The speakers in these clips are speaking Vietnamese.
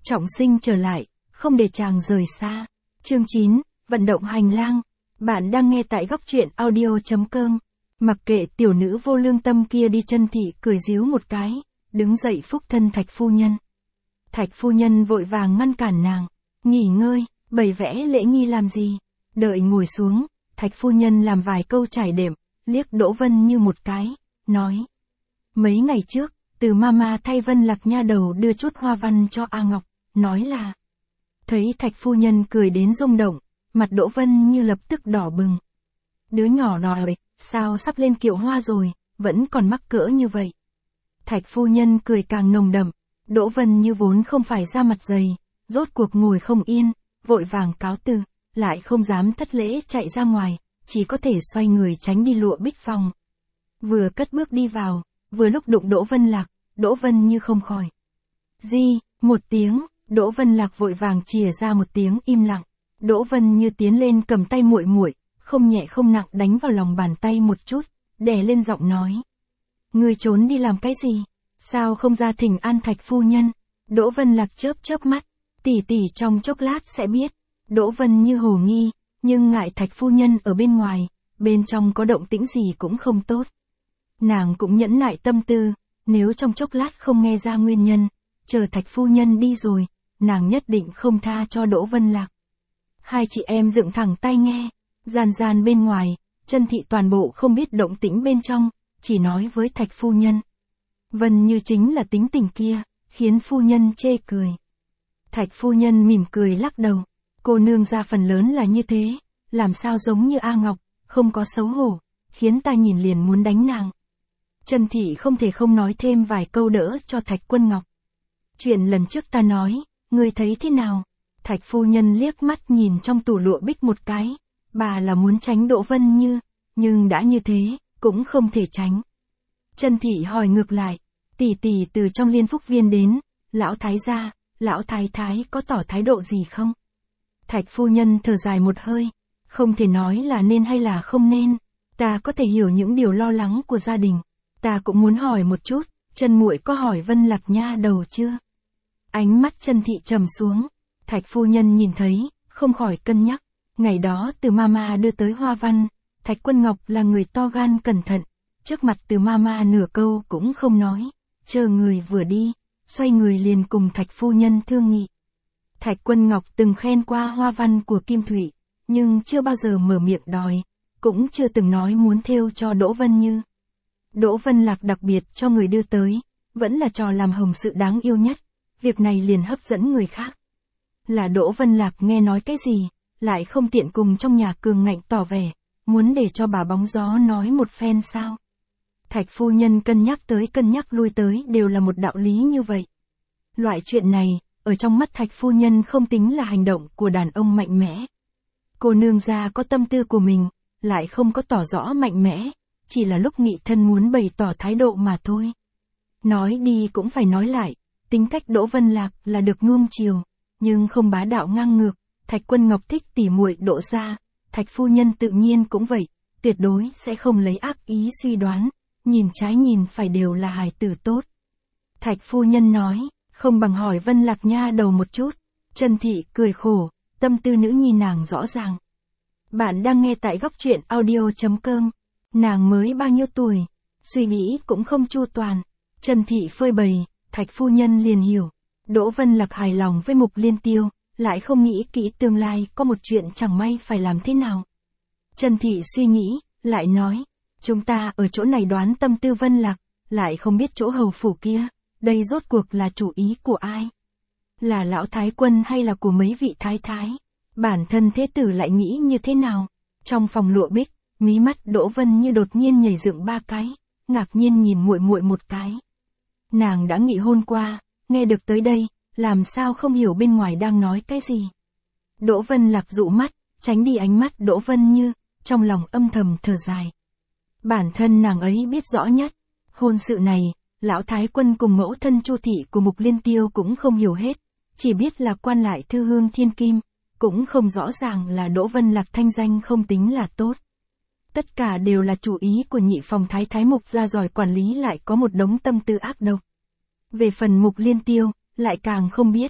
trọng sinh trở lại, không để chàng rời xa. Chương 9, vận động hành lang. Bạn đang nghe tại góc truyện audio.com. Mặc kệ tiểu nữ vô lương tâm kia đi, Chân Thị cười díu một cái, đứng dậy phúc thân Thạch phu nhân. Thạch phu nhân vội vàng ngăn cản nàng, nghỉ ngơi, bày vẽ lễ nghi làm gì. Đợi ngồi xuống, Thạch phu nhân làm vài câu trải đệm, liếc Đỗ Vân Như một cái, nói. Mấy ngày trước, Từ mama thay Vân Lạc nha đầu đưa chút hoa văn cho A Ngọc, nói là. Thấy Thạch phu nhân cười đến rung động, mặt Đỗ Vân Như lập tức đỏ bừng. Đứa nhỏ nói, sao sắp lên kiệu hoa rồi, vẫn còn mắc cỡ như vậy. Thạch phu nhân cười càng nồng đậm, Đỗ Vân Như vốn không phải da mặt dày, rốt cuộc ngồi không yên, vội vàng cáo từ, lại không dám thất lễ chạy ra ngoài, chỉ có thể xoay người tránh đi lụa bích phòng. Vừa cất bước đi vào, vừa lúc đụng Đỗ Vân Lạc, Đỗ Vân Như không khỏi. Di, một tiếng, Đỗ Vân Lạc vội vàng chìa ra một tiếng im lặng. Đỗ Vân Như tiến lên cầm tay muội muội, không nhẹ không nặng đánh vào lòng bàn tay một chút, đè lên giọng nói. Ngươi trốn đi làm cái gì? Sao không ra thỉnh an Thạch phu nhân? Đỗ Vân Lạc chớp chớp mắt, tỷ tỷ trong chốc lát sẽ biết. Đỗ Vân Như hồ nghi, nhưng ngại Thạch phu nhân ở bên ngoài, bên trong có động tĩnh gì cũng không tốt. Nàng cũng nhẫn nại tâm tư, nếu trong chốc lát không nghe ra nguyên nhân, chờ Thạch phu nhân đi rồi, nàng nhất định không tha cho Đỗ Vân Lạc. Hai chị em dựng thẳng tay nghe, gian bên ngoài, Chân Thị toàn bộ không biết động tĩnh bên trong, chỉ nói với Thạch phu nhân. Vân Như chính là tính tình kia, khiến phu nhân chê cười. Thạch phu nhân mỉm cười lắc đầu, cô nương ra phần lớn là như thế, làm sao giống như A Ngọc, không có xấu hổ, khiến ta nhìn liền muốn đánh nàng. Chân Thị không thể không nói thêm vài câu đỡ cho Thạch Quân Ngọc. Chuyện lần trước ta nói, ngươi thấy thế nào? Thạch phu nhân liếc mắt nhìn trong tủ lụa bích một cái, bà là muốn tránh Đỗ Vân Như, nhưng đã như thế, cũng không thể tránh. Chân Thị hỏi ngược lại, tỷ tỷ từ trong Liên Phúc Viên đến, lão thái gia, lão thái thái có tỏ thái độ gì không? Thạch phu nhân thở dài một hơi, không thể nói là nên hay là không nên, ta có thể hiểu những điều lo lắng của gia đình, ta cũng muốn hỏi một chút, Chân muội có hỏi Vân Lạc nha đầu chưa? Ánh mắt Chân Thị trầm xuống, Thạch phu nhân nhìn thấy, không khỏi cân nhắc, ngày đó Từ mama đưa tới hoa văn, Thạch Quân Ngọc là người to gan cẩn thận, trước mặt Từ mama nửa câu cũng không nói, chờ người vừa đi, xoay người liền cùng Thạch phu nhân thương nghị. Thạch Quân Ngọc từng khen qua hoa văn của Kim Thủy, nhưng chưa bao giờ mở miệng đòi, cũng chưa từng nói muốn thêu cho Đỗ Vân Như. Đỗ Vân Lạc đặc biệt cho người đưa tới, vẫn là trò làm hồng sự đáng yêu nhất, việc này liền hấp dẫn người khác. Là Đỗ Vân Lạc nghe nói cái gì, lại không tiện cùng trong nhà cường ngạnh tỏ vẻ, muốn để cho bà bóng gió nói một phen sao. Thạch phu nhân cân nhắc tới cân nhắc lui tới đều là một đạo lý như vậy. Loại chuyện này, ở trong mắt Thạch phu nhân không tính là hành động của đàn ông mạnh mẽ. Cô nương gia có tâm tư của mình, lại không có tỏ rõ mạnh mẽ, chỉ là lúc nghị thân muốn bày tỏ thái độ mà thôi. Nói đi cũng phải nói lại, tính cách Đỗ Vân Lạc là được nuông chiều, nhưng không bá đạo ngang ngược. Thạch Quân Ngọc thích tỉ muội Đỗ gia, Thạch phu nhân tự nhiên cũng vậy, tuyệt đối sẽ không lấy ác ý suy đoán, nhìn trái nhìn phải đều là hài tử tốt. Thạch phu nhân nói, không bằng hỏi Vân Lạc nha đầu một chút. Chân Thị cười khổ, tâm tư nữ nhi nàng rõ ràng. Bạn đang nghe tại góc truyện audio.com. Nàng mới bao nhiêu tuổi, suy nghĩ cũng không chu toàn. Chân Thị phơi bày, Thạch phu nhân liền hiểu. Đỗ Vân Lạc hài lòng với Mục Liên Tiêu, lại không nghĩ kỹ tương lai có một chuyện chẳng may phải làm thế nào. Chân Thị suy nghĩ, lại nói, chúng ta ở chỗ này đoán tâm tư Vân Lạc, lại không biết chỗ hầu phủ kia, đây rốt cuộc là chủ ý của ai? Là lão thái quân hay là của mấy vị thái thái? Bản thân thế tử lại nghĩ như thế nào? Trong phòng lụa bích, mí mắt Đỗ Vân Như đột nhiên nhảy dựng ba cái, ngạc nhiên nhìn muội muội một cái. Nàng đã nghị hôn qua, nghe được tới đây, làm sao không hiểu bên ngoài đang nói cái gì. Đỗ Vân Lạc dụ mắt, tránh đi ánh mắt Đỗ Vân Như, trong lòng âm thầm thở dài. Bản thân nàng ấy biết rõ nhất, hôn sự này, lão thái quân cùng mẫu thân Chu thị của Mục Liên Tiêu cũng không hiểu hết, chỉ biết là quan lại thư hương thiên kim, cũng không rõ ràng là Đỗ Vân Lạc thanh danh không tính là tốt. Tất cả đều là chủ ý của nhị phòng thái thái Mục gia giỏi quản lý lại có một đống tâm tư ác độc. Về phần Mục Liên Tiêu, lại càng không biết,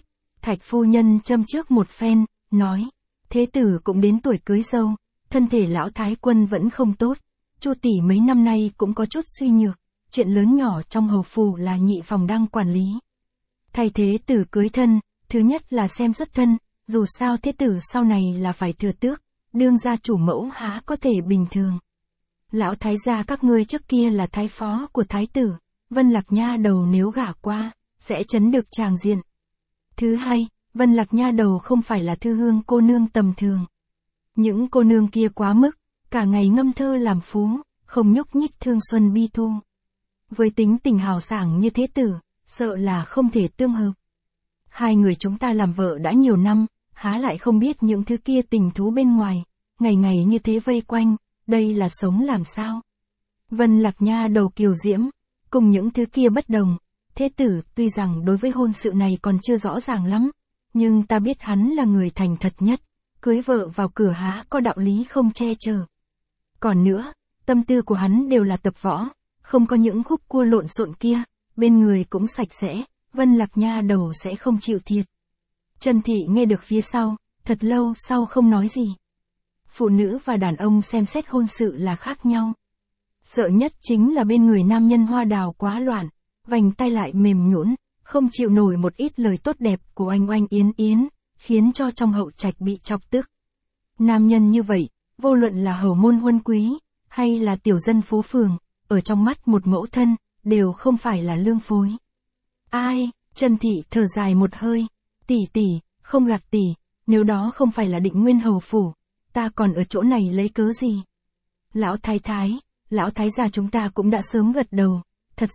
Thạch phu nhân châm trước một phen, nói, thế tử cũng đến tuổi cưới dâu, thân thể lão thái quân vẫn không tốt, Chu tỷ mấy năm nay cũng có chút suy nhược, chuyện lớn nhỏ trong hầu phủ là nhị phòng đang quản lý. Thay thế tử cưới thân, thứ nhất là xem xuất thân, dù sao thế tử sau này là phải thừa tước, đương gia chủ mẫu há có thể bình thường. Lão thái gia các ngươi trước kia là thái phó của thái tử, Vân Lạc nha đầu nếu gả qua, sẽ chấn được tràng diện. Thứ hai, Vân Lạc nha đầu không phải là thư hương cô nương tầm thường. Những cô nương kia quá mức, cả ngày ngâm thơ làm phú, không nhúc nhích thương xuân bi thu. Với tính tình hào sảng như thế tử, sợ là không thể tương hợp. Hai người chúng ta làm vợ đã nhiều năm, há lại không biết những thứ kia tình thú bên ngoài, ngày ngày như thế vây quanh, đây là sống làm sao? Vân Lạc nha đầu kiều diễm, cùng những thứ kia bất đồng, thế tử tuy rằng đối với hôn sự này còn chưa rõ ràng lắm, nhưng ta biết hắn là người thành thật nhất, cưới vợ vào cửa há có đạo lý không che chở. Còn nữa, tâm tư của hắn đều là tập võ, không có những khúc cua lộn xộn kia, bên người cũng sạch sẽ, Vân Lạc nha đầu sẽ không chịu thiệt. Trần Thị nghe được phía sau, thật lâu sau không nói gì. Phụ nữ và đàn ông xem xét hôn sự là khác nhau. Sợ nhất chính là bên người nam nhân hoa đào quá loạn, vành tay lại mềm nhũn, không chịu nổi một ít lời tốt đẹp của oanh oanh yến yến, khiến cho trong hậu trạch bị chọc tức. Nam nhân như vậy, vô luận là hầu môn huân quý, hay là tiểu dân phố phường, ở trong mắt một mẫu thân, đều không phải là lương phối. Ai, Trần Thị thở dài một hơi, tỷ tỷ, không gạt tỷ, nếu đó không phải là Định Nguyên hầu phủ, ta còn ở chỗ này lấy cớ gì? Lão thái gia chúng ta cũng đã sớm gật đầu, thật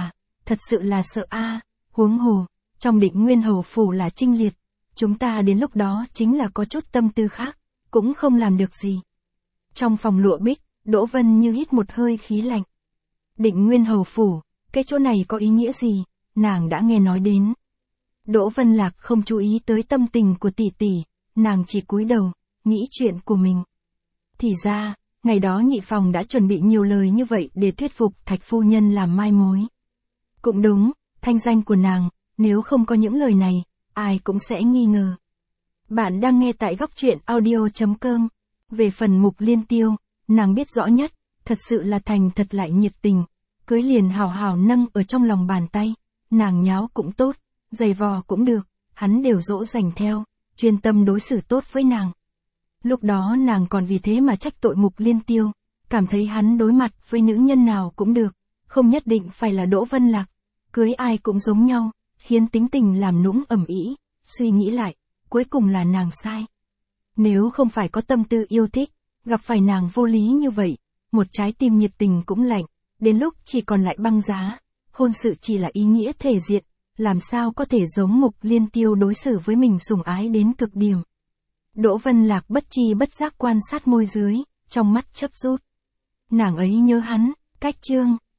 sự là sợ a, huống hồ, trong Định Nguyên hầu phủ là Trinh Liệt, chúng ta đến lúc đó chính là có chút tâm tư khác, cũng không làm được gì. Trong phòng lụa bích, Đỗ Vân như hít một hơi khí lạnh. Định Nguyên hầu phủ, cái chỗ này có ý nghĩa gì, nàng đã nghe nói đến. Đỗ Vân Lạc không chú ý tới tâm tình của tỷ tỷ, nàng chỉ cúi đầu, nghĩ chuyện của mình. Thì ra, ngày đó nhị phòng đã chuẩn bị nhiều lời như vậy để thuyết phục Thạch phu nhân làm mai mối. Cũng đúng, thanh danh của nàng, nếu không có những lời này, ai cũng sẽ nghi ngờ. Bạn đang nghe tại góc truyện audio.com. Về phần Mục Liên Tiêu, nàng biết rõ nhất, thật sự là thành thật lại nhiệt tình, cưới liền hào hào nâng ở trong lòng bàn tay, nàng nháo cũng tốt, giày vò cũng được, hắn đều dỗ dành theo, chuyên tâm đối xử tốt với nàng. Lúc đó nàng còn vì thế mà trách tội Mục Liên Tiêu, cảm thấy hắn đối mặt với nữ nhân nào cũng được, không nhất định phải là Đỗ Vân Lạc, cưới ai cũng giống nhau, khiến tính tình làm nũng ầm ĩ. Suy nghĩ lại, cuối cùng là nàng sai. Nếu không phải có tâm tư yêu thích, gặp phải nàng vô lý như vậy, một trái tim nhiệt tình cũng lạnh, đến lúc chỉ còn lại băng giá, hôn sự chỉ là ý nghĩa thể diện, làm sao có thể giống Mục Liên Tiêu đối xử với mình sủng ái đến cực điểm. Đỗ Vân Lạc bất tri bất giác quan sát môi dưới, trong mắt chớp rút. Nàng ấy nhớ hắn, cách chương